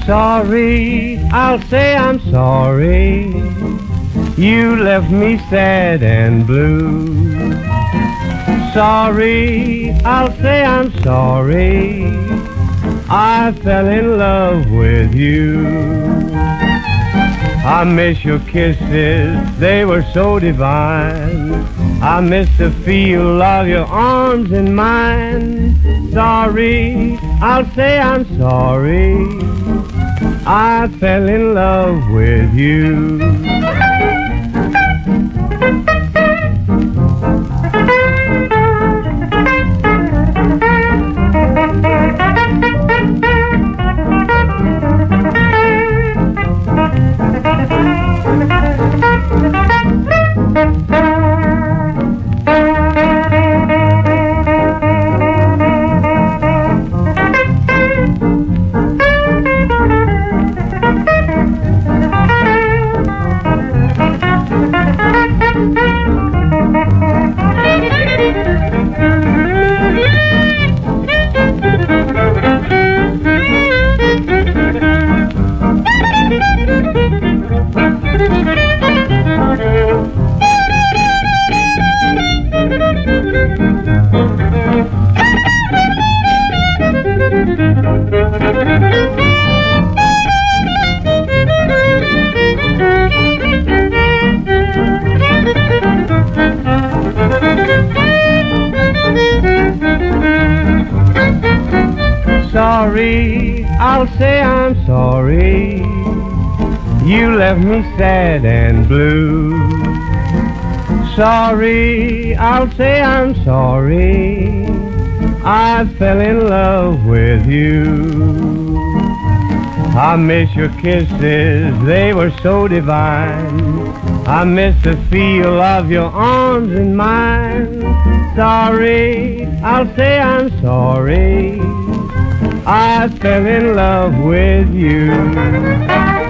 Sorry, I'll say I'm sorry. You left me sad and blue. Sorry, I'll say I'm sorry. I fell in love with you. I miss your kisses, they were so divine. I miss the feel of your arms in mine. Sorry, I'll say I'm sorry. I fell in love with you. Sorry, I'll say I'm sorry. You left me sad and blue. Sorry, I'll say I'm sorry. I fell in love with you. I miss your kisses, they were so divine. I miss the feel of your arms in mine. Sorry, I'll say I'm sorry. I fell in love with you.